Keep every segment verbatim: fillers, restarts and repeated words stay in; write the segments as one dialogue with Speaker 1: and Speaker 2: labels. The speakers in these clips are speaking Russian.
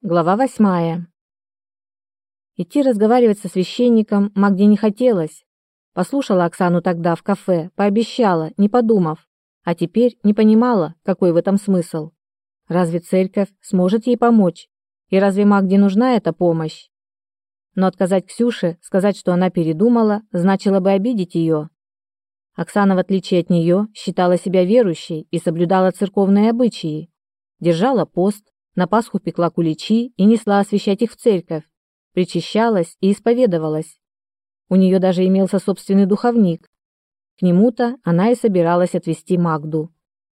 Speaker 1: Глава восьмая. Идти разговаривать со священником Магде не хотелось. Послушала Оксану тогда в кафе, пообещала, не подумав, а теперь не понимала, какой в этом смысл. Разве церковь сможет ей помочь? И разве Магде нужна эта помощь? Но отказать Ксюше, сказать, что она передумала, значило бы обидеть ее. Оксана, в отличие от нее, считала себя верующей и соблюдала церковные обычаи. Держала пост, на Пасху пекла куличи и несла освящать их в церковь, причащалась и исповедовалась. У нее даже имелся собственный духовник. К нему-то она и собиралась отвезти Магду.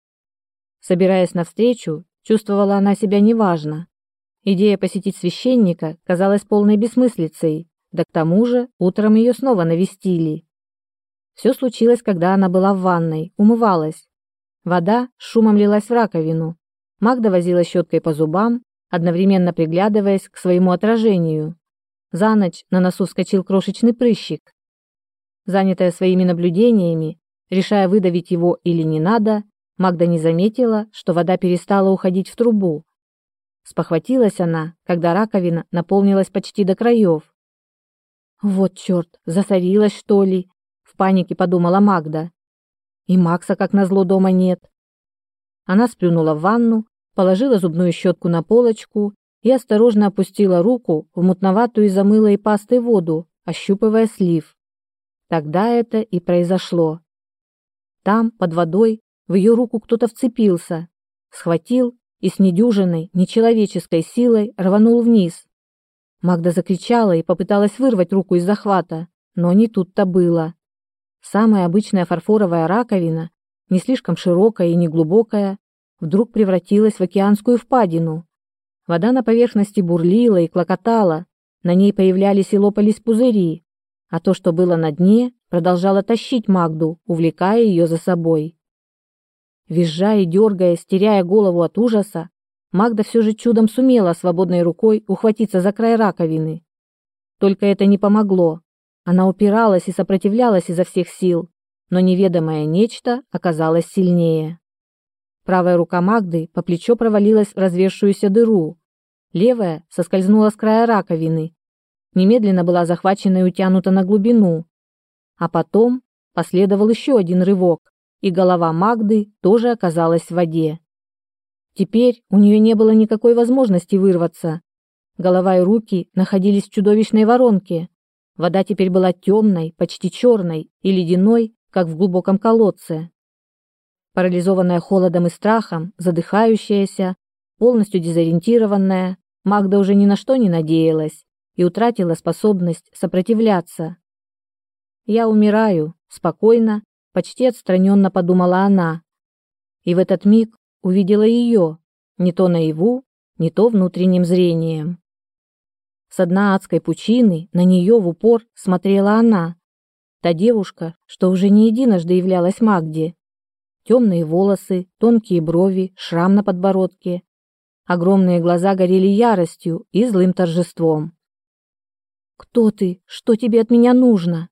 Speaker 1: Собираясь навстречу, чувствовала она себя неважно. Идея посетить священника казалась полной бессмыслицей, да к тому же утром ее снова навестили. Все случилось, когда она была в ванной, умывалась. Вода с шумом лилась в раковину. Магда возила щеткой по зубам, одновременно приглядываясь к своему отражению. За ночь на носу вскочил крошечный прыщик. Занятая своими наблюдениями, решая выдавить его или не надо, Магда не заметила, что вода перестала уходить в трубу. Спохватилась она, когда раковина наполнилась почти до краев. «Вот черт, засорилась, что ли?» — в панике подумала Магда. «И Макса, как назло, дома нет». Она сплюнула в ванну, положила зубную щетку на полочку и осторожно опустила руку в мутноватую из-за мыла и пасты воду, ощупывая слив. Тогда это и произошло. Там, под водой, в ее руку кто-то вцепился, схватил и с недюжиной, нечеловеческой силой рванул вниз. Магда закричала и попыталась вырвать руку из захвата, но не тут-то было. Самая обычная фарфоровая раковина, не слишком широкая и не глубокая, вдруг превратилась в океанскую впадину. Вода на поверхности бурлила и клокотала, на ней появлялись и лопались пузыри, а то, что было на дне, продолжало тащить Магду, увлекая ее за собой. Визжа и дергаясь, теряя голову от ужаса, Магда все же чудом сумела свободной рукой ухватиться за край раковины. Только это не помогло. Она упиралась и сопротивлялась изо всех сил, но неведомое нечто оказалось сильнее. Правая рука Магды по плечо провалилась в разверзшуюся дыру. Левая соскользнула с края раковины, немедленно была захвачена и утянута на глубину. А потом последовал еще один рывок, и голова Магды тоже оказалась в воде. Теперь у нее не было никакой возможности вырваться. Голова и руки находились в чудовищной воронке. Вода теперь была темной, почти черной и ледяной, как в глубоком колодце. Парализованная холодом и страхом, задыхающаяся, полностью дезориентированная, Магда уже ни на что не надеялась и утратила способность сопротивляться. «Я умираю», — спокойно, почти отстраненно подумала она. И в этот миг увидела ее, не то наяву, не то внутренним зрением. С дна адской пучины на нее в упор смотрела она, та девушка, что уже не единожды являлась Магде. Темные волосы, тонкие брови, шрам на подбородке. Огромные глаза горели яростью и злым торжеством. «Кто ты? Что тебе от меня нужно?»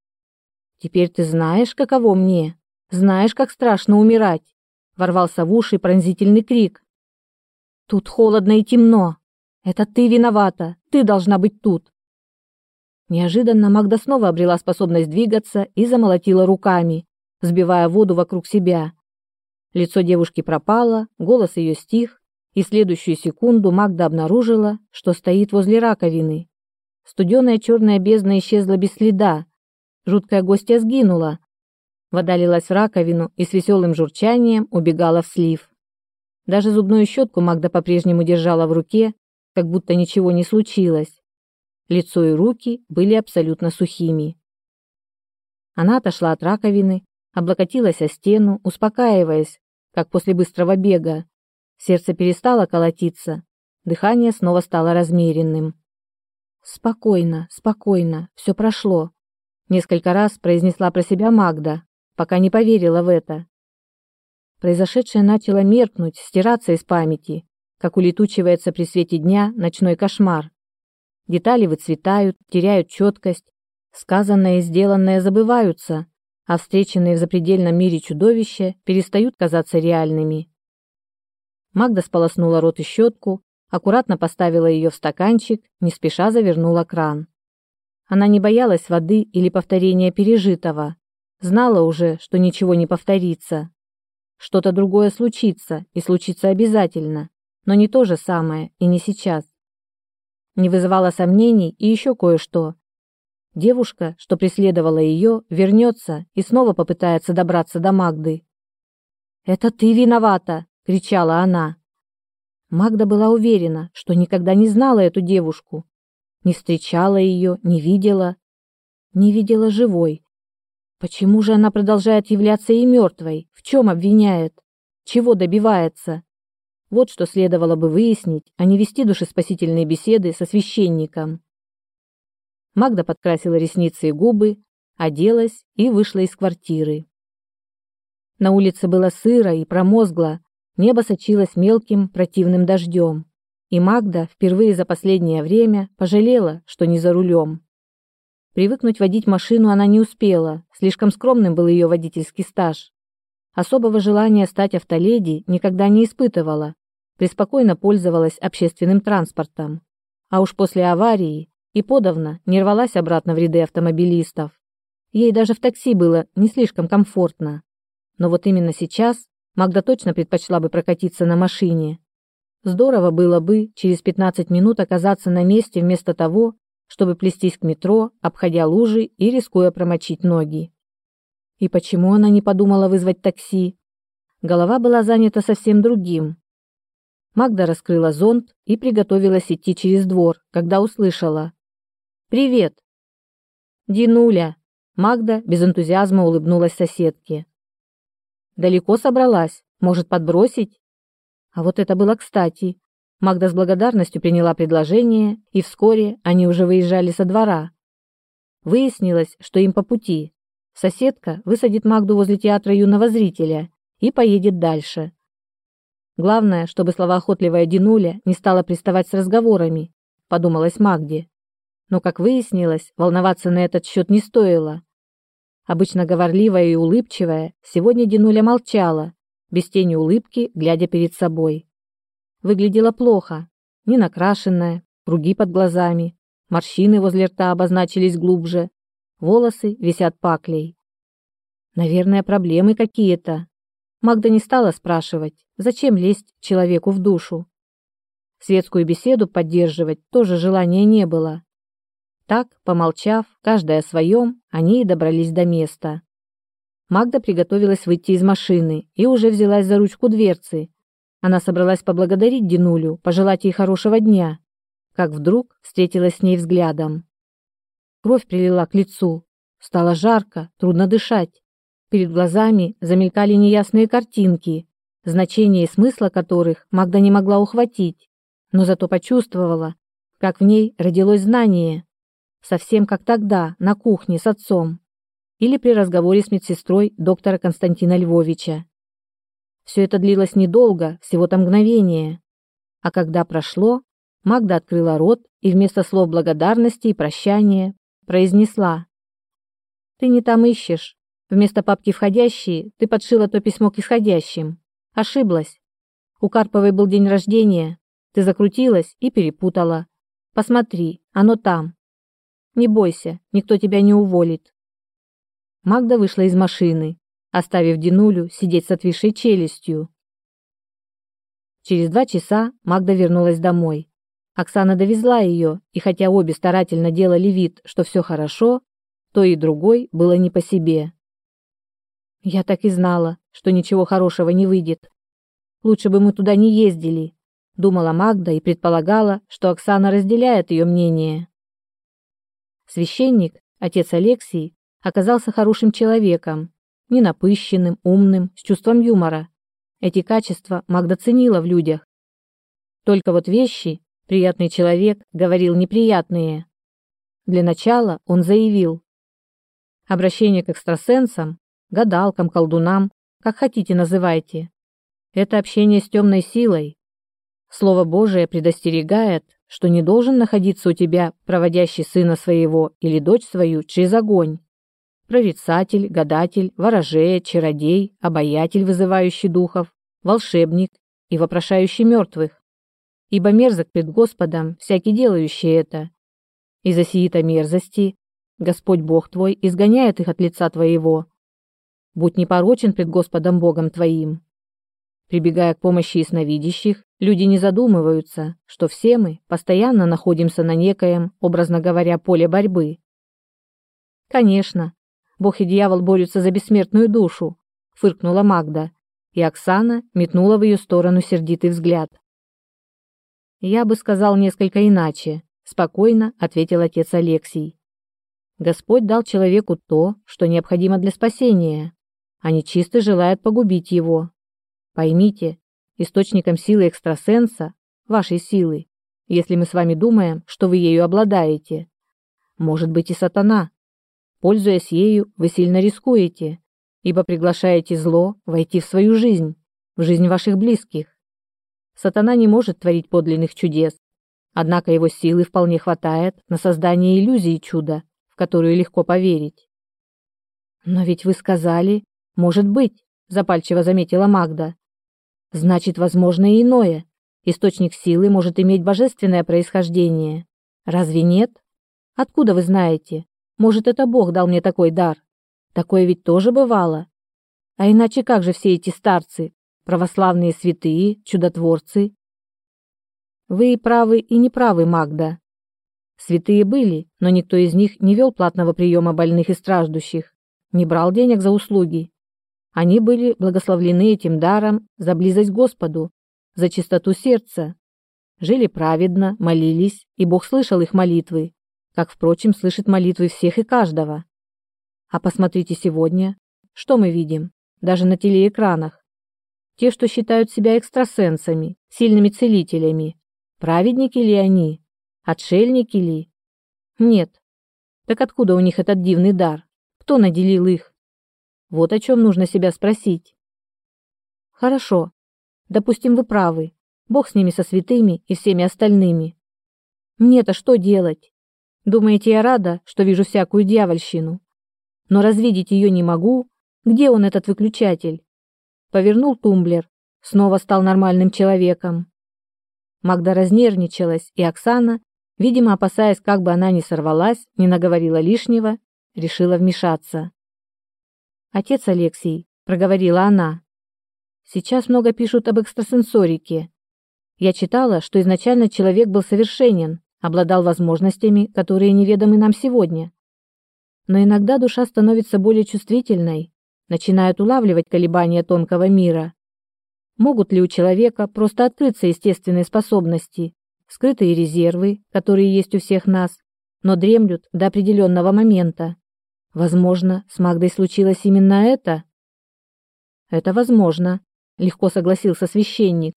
Speaker 1: «Теперь ты знаешь, каково мне? Знаешь, как страшно умирать?» Ворвался в уши пронзительный крик. «Тут холодно и темно. Это ты виновата. Ты должна быть тут». Неожиданно Магда снова обрела способность двигаться и замолотила руками, сбивая воду вокруг себя. Лицо девушки пропало, голос ее стих, и в следующую секунду Магда обнаружила, что стоит возле раковины. Студеная черная бездна исчезла без следа. Жуткая гостья сгинула. Вода лилась в раковину и с веселым журчанием убегала в слив. Даже зубную щетку Магда по-прежнему держала в руке, как будто ничего не случилось. Лицо и руки были абсолютно сухими. Она отошла от раковины, облокотилась о стену, успокаиваясь, как после быстрого бега. Сердце перестало колотиться, дыхание снова стало размеренным. «Спокойно, спокойно, все прошло», — несколько раз произнесла про себя Магда, пока не поверила в это. Произошедшее начало меркнуть, стираться из памяти, как улетучивается при свете дня ночной кошмар. Детали выцветают, теряют четкость, сказанное и сделанное забываются, а встреченные в запредельном мире чудовища перестают казаться реальными. Магда сполоснула рот и щетку, аккуратно поставила ее в стаканчик, не спеша завернула кран. Она не боялась воды или повторения пережитого, знала уже, что ничего не повторится. Что-то другое случится, и случится обязательно, но не то же самое и не сейчас. Не вызывало сомнений и еще кое-что. Девушка, что преследовала ее, вернется и снова попытается добраться до Магды. «Это ты виновата!» — кричала она. Магда была уверена, что никогда не знала эту девушку, не встречала ее, не видела, не видела живой. Почему же она продолжает являться и мертвой? В чем обвиняет? Чего добивается? Вот что следовало бы выяснить, а не вести душеспасительные беседы со священником. Магда подкрасила ресницы и губы, оделась и вышла из квартиры. На улице было сыро и промозгло, небо сочилось мелким противным дождем, и Магда впервые за последнее время пожалела, что не за рулем. Привыкнуть водить машину она не успела, слишком скромным был ее водительский стаж. Особого желания стать автоледи никогда не испытывала, преспокойно пользовалась общественным транспортом. А уж после аварии и подавно не рвалась обратно в ряды автомобилистов. Ей даже в такси было не слишком комфортно. Но вот именно сейчас Магда точно предпочла бы прокатиться на машине. Здорово было бы через пятнадцать минут оказаться на месте вместо того, чтобы плестись к метро, обходя лужи и рискуя промочить ноги. И почему она не подумала вызвать такси? Голова была занята совсем другим. Магда раскрыла зонт и приготовилась идти через двор, когда услышала: «Привет!» «Динуля!» Магда без энтузиазма улыбнулась соседке. «Далеко собралась? Может, подбросить?» А вот это было кстати. Магда с благодарностью приняла предложение, и вскоре они уже выезжали со двора. Выяснилось, что им по пути. Соседка высадит Магду возле театра юного зрителя и поедет дальше. Главное, чтобы словоохотливая Динуля не стала приставать с разговорами, подумалось Магде. Но, как выяснилось, волноваться на этот счет не стоило. Обычно говорливая и улыбчивая, сегодня Динуля молчала, без тени улыбки, глядя перед собой. Выглядела плохо, не накрашенная, круги под глазами, морщины возле рта обозначились глубже, волосы висят паклей. Наверное, проблемы какие-то. Магда не стала спрашивать, зачем лезть человеку в душу. Светскую беседу поддерживать тоже желания не было. Так, помолчав, каждая о своем, они и добрались до места. Магда приготовилась выйти из машины и уже взялась за ручку дверцы. Она собралась поблагодарить Динулю, пожелать ей хорошего дня, как вдруг встретилась с ней взглядом. Кровь прилила к лицу, стало жарко, трудно дышать. Перед глазами замелькали неясные картинки, значение и смысла которых Магда не могла ухватить, но зато почувствовала, как в ней родилось знание, совсем как тогда на кухне с отцом или при разговоре с медсестрой доктора Константина Львовича. Все это длилось недолго, всего-то мгновение. А когда прошло, Магда открыла рот и вместо слов благодарности и прощания произнесла: «Ты не там ищешь. Вместо папки «Входящие» ты подшила то письмо к исходящим. Ошиблась. У Карповой был день рождения. Ты закрутилась и перепутала. Посмотри, оно там. Не бойся, никто тебя не уволит». Магда вышла из машины, оставив Динулю сидеть с отвисшей челюстью. Через два часа Магда вернулась домой. Оксана довезла ее, и хотя обе старательно делали вид, что все хорошо, то и другой было не по себе. «Я так и знала, что ничего хорошего не выйдет. Лучше бы мы туда не ездили», — думала Магда и предполагала, что Оксана разделяет ее мнение. Священник, отец Алексий, оказался хорошим человеком, ненапыщенным, умным, с чувством юмора. Эти качества Магда ценила в людях. Только вот вещи приятный человек говорил неприятные. Для начала он заявил: обращение к экстрасенсам, гадалкам, колдунам, как хотите называйте, это общение с темной силой. Слово Божие предостерегает, что не должен находиться у тебя проводящий сына своего или дочь свою через огонь. Прорицатель, гадатель, ворожея, чародей, обаятель, вызывающий духов, волшебник и вопрошающий мертвых. ибо мерзок пред Господом всякий делающий это. Из-за сии-то мерзости Господь Бог твой изгоняет их от лица твоего. Будь непорочен пред Господом Богом твоим. Прибегая к помощи ясновидящих, люди не задумываются, что все мы постоянно находимся на некоем, образно говоря, поле борьбы. Конечно, Бог и дьявол борются за бессмертную душу, фыркнула Магда, и Оксана метнула в ее сторону сердитый взгляд. Я бы сказал несколько иначе, спокойно ответил отец Алексий. Господь дал человеку то, что необходимо для спасения, а нечистый желает погубить его. Поймите, источником силы экстрасенса, вашей силы, если мы с вами думаем, что вы ею обладаете, может быть и сатана. Пользуясь ею, вы сильно рискуете, ибо приглашаете зло войти в свою жизнь, в жизнь ваших близких. Сатана не может творить подлинных чудес, однако его силы вполне хватает на создание иллюзии чуда, в которую легко поверить. Но ведь вы сказали, может быть, запальчиво заметила Магда. Значит, возможно и иное. Источник силы может иметь божественное происхождение. Разве нет? Откуда вы знаете? Может, это Бог дал мне такой дар? Такое ведь тоже бывало. А иначе как же все эти старцы, православные святые, чудотворцы? Вы и правы, и не правы, Магда. Святые были, но никто из них не вел платного приема больных и страждущих, не брал денег за услуги. Они были благословлены этим даром за близость к Господу, за чистоту сердца. Жили праведно, молились, и Бог слышал их молитвы, как, впрочем, слышит молитвы всех и каждого. А посмотрите сегодня, что мы видим, даже на телеэкранах. Те, что считают себя экстрасенсами, сильными целителями, праведники ли они, отшельники ли? Нет. Так откуда у них этот дивный дар? Кто наделил их? Вот о чем нужно себя спросить. Хорошо. Допустим, вы правы. Бог с ними, со святыми и всеми остальными. Мне-то что делать? Думаете, я рада, что вижу всякую дьявольщину? Но развидеть ее не могу. Где он, этот выключатель? Повернул тумблер. Снова стал нормальным человеком. Магда разнервничалась, и Оксана, видимо, опасаясь, как бы она ни сорвалась, не наговорила лишнего, решила вмешаться. «Отец Алексий», — проговорила она, — «сейчас много пишут об экстрасенсорике. Я читала, что изначально человек был совершенен, обладал возможностями, которые неведомы нам сегодня. Но иногда душа становится более чувствительной, начинает улавливать колебания тонкого мира. Могут ли у человека просто открыться естественные способности, скрытые резервы, которые есть у всех нас, но дремлют до определенного момента? Возможно, с Магдой случилось именно это?» «Это возможно», — легко согласился священник.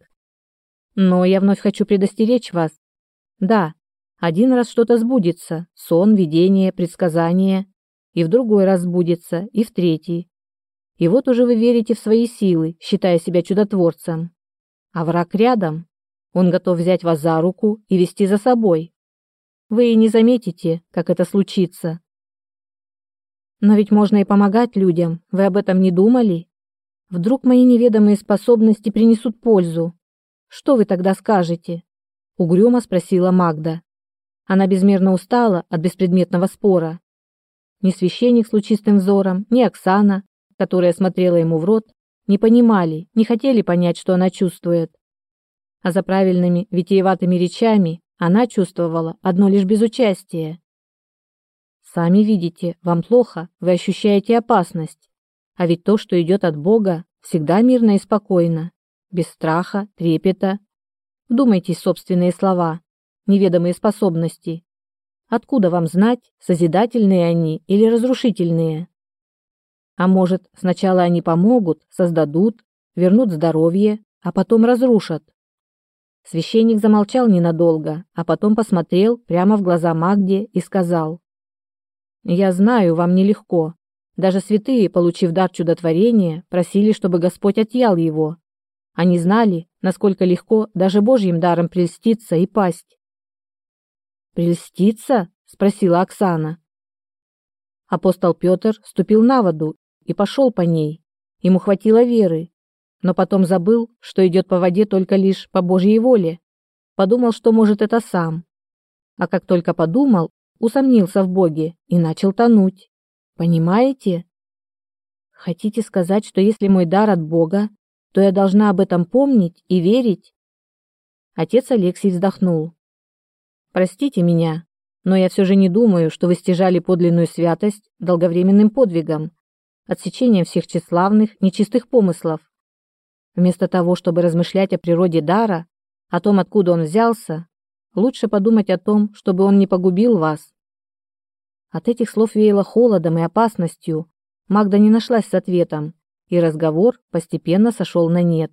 Speaker 1: «Но я вновь хочу предостеречь вас. Да, один раз что-то сбудется, сон, видение, предсказание, и в другой раз сбудется, и в третий. И вот уже вы верите в свои силы, считая себя чудотворцем. А враг рядом. Он готов взять вас за руку и вести за собой. Вы и не заметите, как это случится. Но ведь можно и помогать людям, вы об этом не думали? Вдруг мои неведомые способности принесут пользу? Что вы тогда скажете?» Угрюмо спросила Магда. Она безмерно устала от беспредметного спора. Ни священник с лучистым взором, ни Оксана, которая смотрела ему в рот, не понимали, не хотели понять, что она чувствует. А за правильными, витиеватыми речами она чувствовала одно лишь безучастие. Сами видите, вам плохо, вы ощущаете опасность. А ведь то, что идет от Бога, всегда мирно и спокойно, без страха, трепета. Вдумайтесь в собственные слова, неведомые способности. Откуда вам знать, созидательные они или разрушительные? А может, сначала они помогут, создадут, вернут здоровье, а потом разрушат? Священник замолчал ненадолго, а потом посмотрел прямо в глаза Магде и сказал: «Я знаю, вам нелегко. Даже святые, получив дар чудотворения, просили, чтобы Господь отъял его. Они знали, насколько легко даже Божьим даром прельститься и пасть». «Прельститься?» — спросила Оксана. Апостол Петр ступил на воду и пошел по ней. Ему хватило веры, но потом забыл, что идет по воде только лишь по Божьей воле. подумал, что может это сам. А как только подумал, усомнился в Боге и начал тонуть. Понимаете? Хотите сказать, что если мой дар от Бога, то я должна об этом помнить и верить? Отец Алексий вздохнул. Простите меня, но я все же не думаю, что вы стяжали подлинную святость долговременным подвигом, отсечением всех тщеславных, нечистых помыслов. Вместо того, чтобы размышлять о природе дара, о том, откуда он взялся, лучше подумать о том, чтобы он не погубил вас. От этих слов веяло холодом и опасностью. Магда не нашлась с ответом, и разговор постепенно сошел на нет.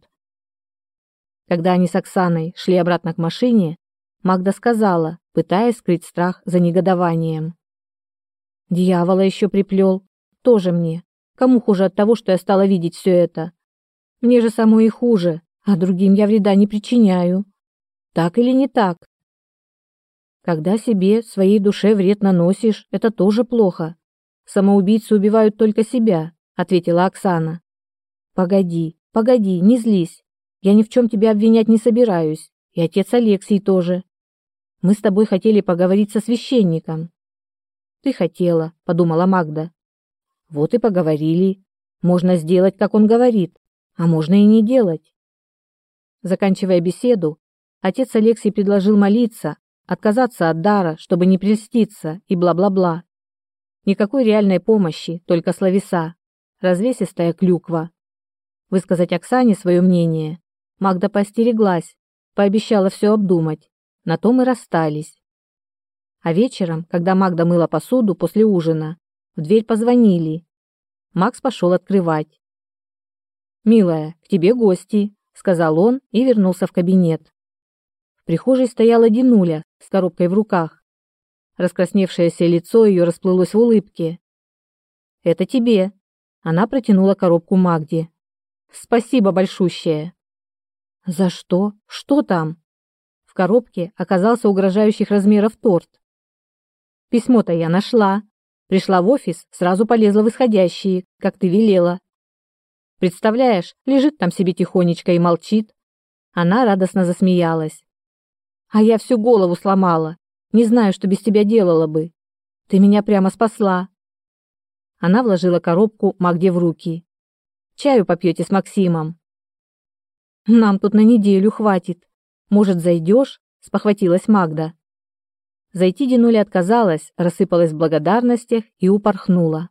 Speaker 1: Когда они с Оксаной шли обратно к машине, Магда сказала, пытаясь скрыть страх за негодованием. «Дьявола еще приплел. Тоже мне. Кому хуже от того, что я стала видеть все это? Мне же самой и хуже, а другим я вреда не причиняю. Так или не так? Когда себе, своей душе вред наносишь, это тоже плохо. Самоубийцы убивают только себя», — ответила Оксана. «Погоди, погоди, не злись. Я ни в чем тебя обвинять не собираюсь, и отец Алексий тоже. Мы с тобой хотели поговорить со священником». «Ты хотела», — подумала Магда. «Вот и поговорили. Можно сделать, как он говорит, а можно и не делать». Заканчивая беседу, отец Алексий предложил молиться, отказаться от дара, чтобы не прельститься, и бла-бла-бла. Никакой реальной помощи, только словеса, развесистая клюква. Высказать Оксане свое мнение Магда поостереглась, пообещала все обдумать. На том и расстались. А вечером, когда Магда мыла посуду после ужина, в дверь позвонили. Макс пошел открывать. «Милая, к тебе гости», — сказал он и вернулся в кабинет. В прихожей стояла Динуля с коробкой в руках. Раскрасневшееся лицо ее расплылось в улыбке. «Это тебе». Она протянула коробку Магде. «Спасибо большущее». «За что? Что там?» В коробке оказался угрожающих размеров торт. «Письмо-то я нашла. Пришла в офис, сразу полезла в исходящие, как ты велела. Представляешь, лежит там себе тихонечко и молчит». Она радостно засмеялась. «А я всю голову сломала. Не знаю, что без тебя делала бы. Ты меня прямо спасла». Она вложила коробку Магде в руки. «Чаю попьете с Максимом?» «Нам тут на неделю хватит. Может, зайдешь?» — спохватилась Магда. Зайти Динуля отказалась, рассыпалась в благодарностях и упорхнула.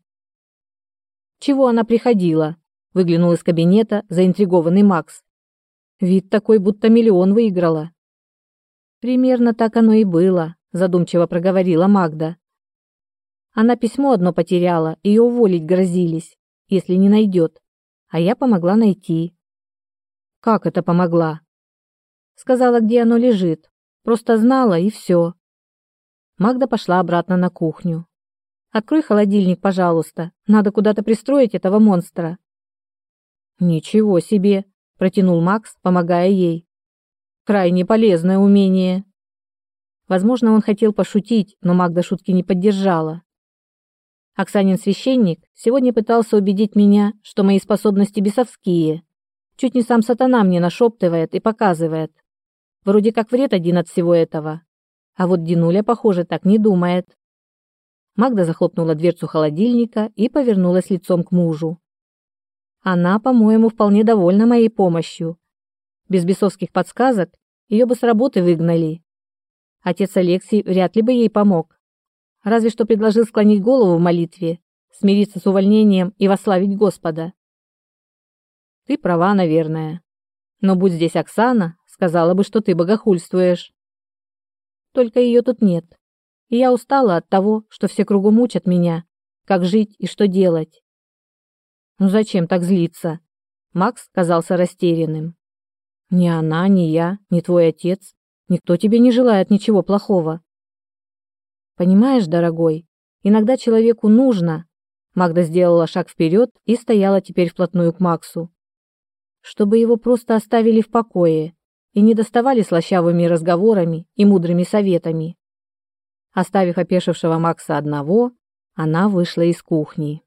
Speaker 1: «Чего она приходила?» — выглянул из кабинета заинтригованный Макс. «Вид такой, будто миллион выиграла». «Примерно так оно и было», — задумчиво проговорила Магда. «Она письмо одно потеряла, ее уволить грозились, если не найдет, а я помогла найти». «Как это помогла?» «Сказала, где оно лежит. Просто знала, и все». Магда пошла обратно на кухню. «Открой холодильник, пожалуйста. Надо куда-то пристроить этого монстра». «Ничего себе!» – протянул Макс, помогая ей. «Крайне полезное умение». Возможно, он хотел пошутить, но Магда шутки не поддержала. Оксанин священник сегодня пытался убедить меня, что мои способности бесовские. Чуть не сам сатана мне нашептывает и показывает. Вроде как вред один от всего этого. А вот Динуля, похоже, так не думает. Магда захлопнула дверцу холодильника и повернулась лицом к мужу. Она, по-моему, вполне довольна моей помощью. Без бесовских подсказок ее бы с работы выгнали. Отец Алексий вряд ли бы ей помог. Разве что предложил склонить голову в молитве, смириться с увольнением и восславить Господа. Ты права, наверное. Но будь здесь Оксана, сказала бы, что ты богохульствуешь. Только ее тут нет. И я устала от того, что все кругом учат меня, как жить и что делать. Ну зачем так злиться? Макс казался растерянным. Ни она, ни я, ни твой отец, никто тебе не желает ничего плохого. Понимаешь, дорогой, иногда человеку нужно. Магда сделала шаг вперед и стояла теперь вплотную к Максу. Чтобы его просто оставили в покое и не доставали слащавыми разговорами и мудрыми советами. Оставив опешившего Макса одного, она вышла из кухни.